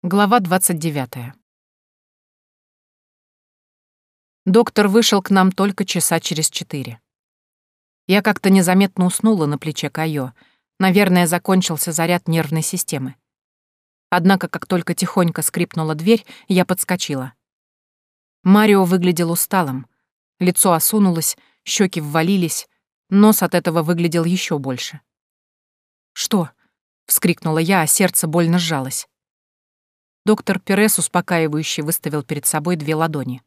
Глава 29. Доктор вышел к нам только часа через 4. Я как-то незаметно уснула на плече Кайо. Наверное, закончился заряд нервной системы. Однако, как только тихонько скрипнула дверь, я подскочила. Марио выглядел усталым. Лицо осунулось, щеки ввалились, нос от этого выглядел еще больше. «Что?» — вскрикнула я, а сердце больно сжалось. Доктор Перес успокаивающе выставил перед собой 2 ладони.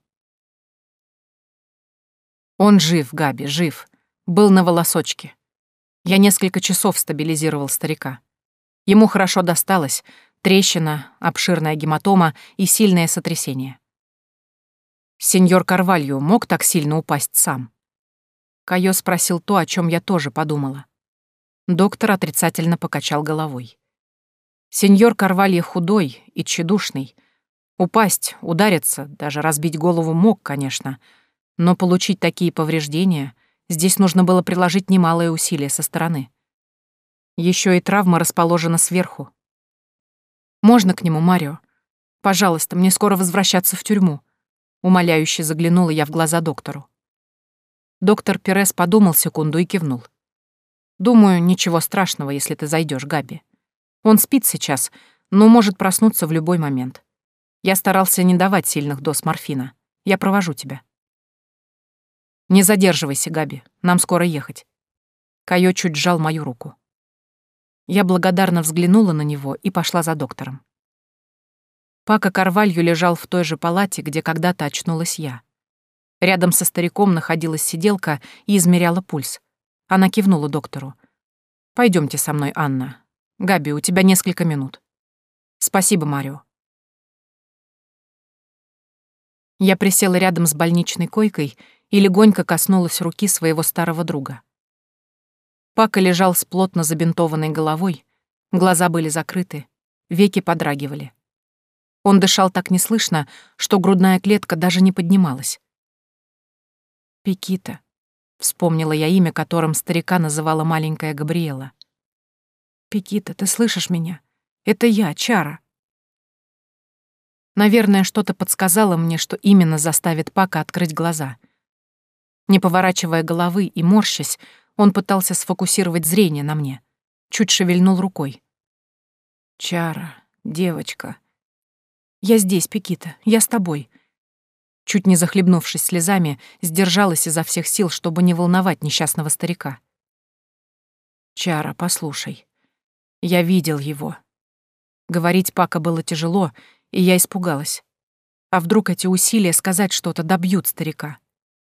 Он жив, Габи, жив. Был на волосочке. Я несколько часов стабилизировал старика. Ему хорошо досталось: трещина, обширная гематома и сильное сотрясение. Сеньор Карвальо мог так сильно упасть сам? Кайо спросил то, о чем я тоже подумала. Доктор отрицательно покачал головой. Сеньор Карвальо худой и тщедушный. Упасть, удариться, даже разбить голову мог, конечно, но получить такие повреждения здесь нужно было приложить немалое усилие со стороны. Еще и травма расположена сверху. «Можно к нему, Марио? Пожалуйста, мне скоро возвращаться в тюрьму», — умоляюще заглянула я в глаза доктору. Доктор Перес подумал секунду и кивнул. «Думаю, ничего страшного, если ты зайдешь, Габи. Он спит сейчас, но может проснуться в любой момент. Я старался не давать сильных доз морфина. Я провожу тебя». «Не задерживайся, Габи, нам скоро ехать». Кайо чуть сжал мою руку. Я благодарно взглянула на него и пошла за доктором. Пако Карвальо лежал в той же палате, где когда-то очнулась я. Рядом со стариком находилась сиделка и измеряла пульс. Она кивнула доктору. «Пойдемте со мной, Анна. Габи, у тебя несколько минут». «Спасибо, Марио». Я присела рядом с больничной койкой и легонько коснулась руки своего старого друга. Пако лежал с плотно забинтованной головой, глаза были закрыты, веки подрагивали. Он дышал так неслышно, что грудная клетка даже не поднималась. «Пекита», — вспомнила я имя, которым старика называла маленькая Габриэла. «Пекита, ты слышишь меня? Это я, Чара». Наверное, что-то подсказало мне, что именно заставит Пако открыть глаза. Не поворачивая головы и морщась, он пытался сфокусировать зрение на мне. Чуть шевельнул рукой. «Чара, девочка». «Я здесь, Пекита, я с тобой». Чуть не захлебнувшись слезами, сдержалась изо всех сил, чтобы не волновать несчастного старика. «Чара, послушай. Я видел его». Говорить Пако было тяжело, и я испугалась. А вдруг эти усилия сказать что-то добьют старика?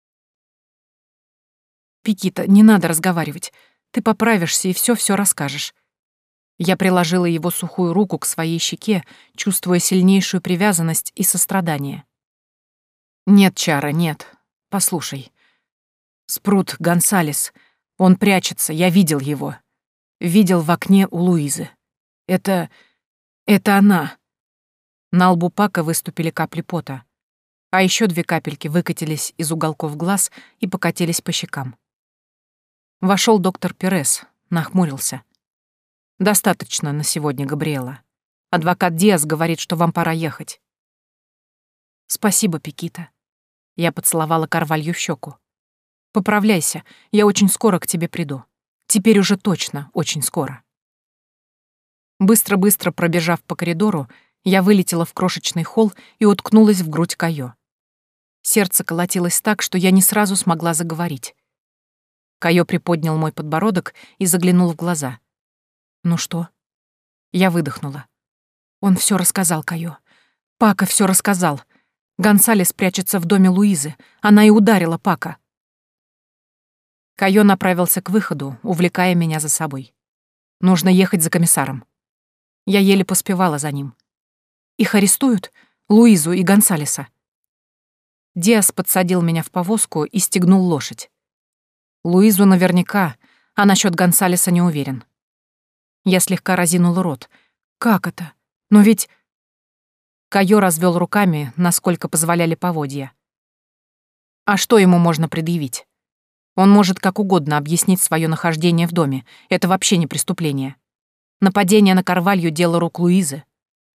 «Пекита, не надо разговаривать. Ты поправишься и все расскажешь». Я приложила его сухую руку к своей щеке, чувствуя сильнейшую привязанность и сострадание. «Нет, Чара, нет. Послушай. Спрут Гонсалес. Он прячется, я видел его. Видел в окне у Луизы. Это она». На лбу Пако выступили капли пота, а еще 2 капельки выкатились из уголков глаз и покатились по щекам. Вошел доктор Перес, нахмурился. «Достаточно на сегодня, Габриэла. Адвокат Диас говорит, что вам пора ехать». «Спасибо, Пекита». Я поцеловала Карвальо в щеку. «Поправляйся, я очень скоро к тебе приду. Теперь уже точно очень скоро». Быстро-быстро пробежав по коридору, я вылетела в крошечный холл и уткнулась в грудь Кайо. Сердце колотилось так, что я не сразу смогла заговорить. Кайо приподнял мой подбородок и заглянул в глаза. «Ну что?» Я выдохнула. «Он все рассказал, Кайо. Пако все рассказал. Гонсалес прячется в доме Луизы. Она и ударила Пако». Кайо направился к выходу, увлекая меня за собой. «Нужно ехать за комиссаром». Я еле поспевала за ним. «Их арестуют? Луизу и Гонсалеса?» Диас подсадил меня в повозку и стегнул лошадь. Луизу наверняка, а насчет Гонсалеса не уверен. Я слегка разинула рот. «Как это? Но ведь...» Кайо развел руками, насколько позволяли поводья. «А что ему можно предъявить? Он может как угодно объяснить свое нахождение в доме. Это вообще не преступление. Нападение на Карвальо — дело рук Луизы.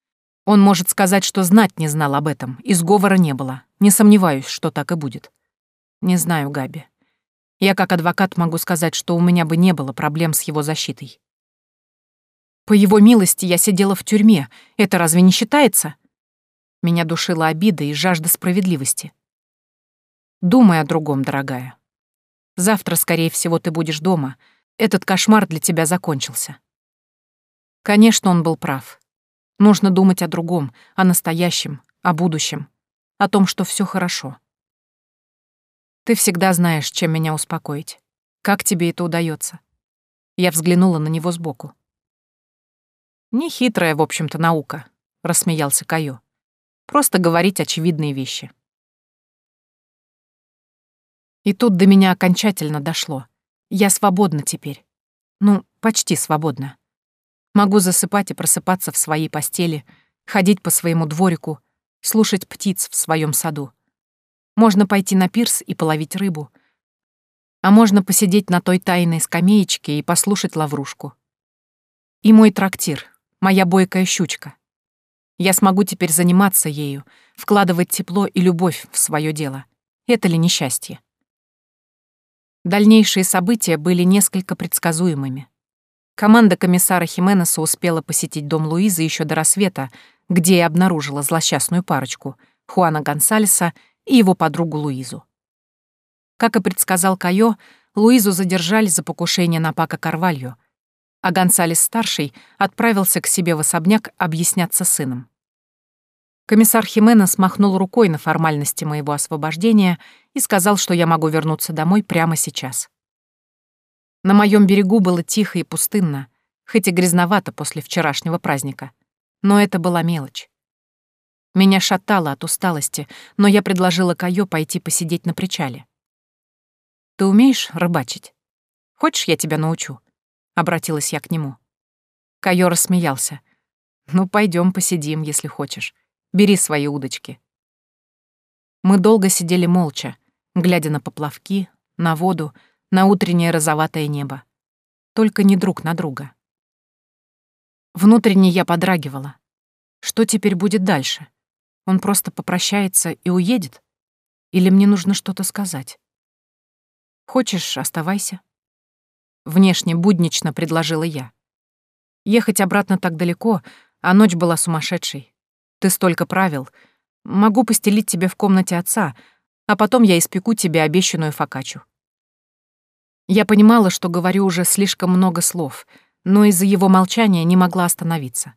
Он может сказать, что знать не знал об этом, и сговора не было. Не сомневаюсь, что так и будет. Не знаю, Габи. Я как адвокат могу сказать, что у меня бы не было проблем с его защитой. По его милости я сидела в тюрьме. Это разве не считается? Меня душила обида и жажда справедливости. Думай о другом, дорогая. Завтра, скорее всего, ты будешь дома. Этот кошмар для тебя закончился. Конечно, он был прав. Нужно думать о другом, о настоящем, о будущем, о том, что все хорошо. Ты всегда знаешь, чем меня успокоить. Как тебе это удается? Я взглянула на него сбоку. Нехитрая, в общем-то, наука, рассмеялся Кайо. Просто говорить очевидные вещи. И тут до меня окончательно дошло. Я свободна теперь. Ну, почти свободна. Могу засыпать и просыпаться в своей постели, ходить по своему дворику, слушать птиц в своем саду. Можно пойти на пирс и половить рыбу. А можно посидеть на той тайной скамеечке и послушать лаврушку. И мой трактир, моя бойкая щучка. Я смогу теперь заниматься ею, вкладывать тепло и любовь в свое дело. Это ли несчастье? Дальнейшие события были несколько предсказуемыми. Команда комиссара Хименеса успела посетить дом Луизы еще до рассвета, где и обнаружила злосчастную парочку — Хуана Гонсалеса и его подругу Луизу. Как и предсказал Кайо, Луизу задержали за покушение на Пако Карвальо, а Гонсалес-старший отправился к себе в особняк объясняться с сыном. Комиссар Хименес махнул рукой на формальности моего освобождения и сказал, что я могу вернуться домой прямо сейчас. На моем берегу было тихо и пустынно, хоть и грязновато после вчерашнего праздника, но это была мелочь. Меня шатало от усталости, но я предложила Кайо пойти посидеть на причале. «Ты умеешь рыбачить? Хочешь, я тебя научу?» — обратилась я к нему. Кайо рассмеялся. «Ну, пойдем посидим, если хочешь. Бери свои удочки». Мы долго сидели молча, глядя на поплавки, на воду, на утреннее розоватое небо. Только не друг на друга. Внутренне я подрагивала. Что теперь будет дальше? Он просто попрощается и уедет? Или мне нужно что-то сказать? «Хочешь, оставайся?» Внешне буднично предложила я. Ехать обратно так далеко, а ночь была сумасшедшей. Ты столько правил. Могу постелить тебе в комнате отца, а потом я испеку тебе обещанную фокаччу. Я понимала, что говорю уже слишком много слов, но из-за его молчания не могла остановиться.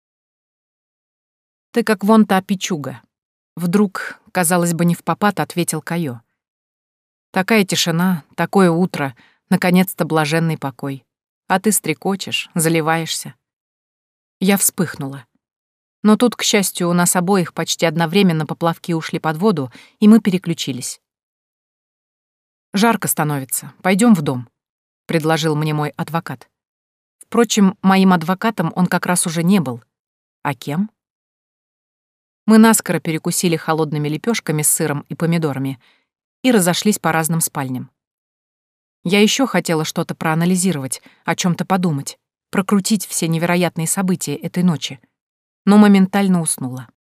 «Ты как вон та пичуга», — вдруг, казалось бы, невпопад ответил Кайо. «Такая тишина, такое утро, наконец-то блаженный покой. А ты стрекочешь, заливаешься». Я вспыхнула. Но тут, к счастью, у нас обоих почти одновременно поплавки ушли под воду, и мы переключились. «Жарко становится. Пойдем в дом», — предложил мне мой адвокат. Впрочем, моим адвокатом он как раз уже не был. А кем? Мы наскоро перекусили холодными лепешками с сыром и помидорами и разошлись по разным спальням. Я еще хотела что-то проанализировать, о чем-то подумать, прокрутить все невероятные события этой ночи, но моментально уснула.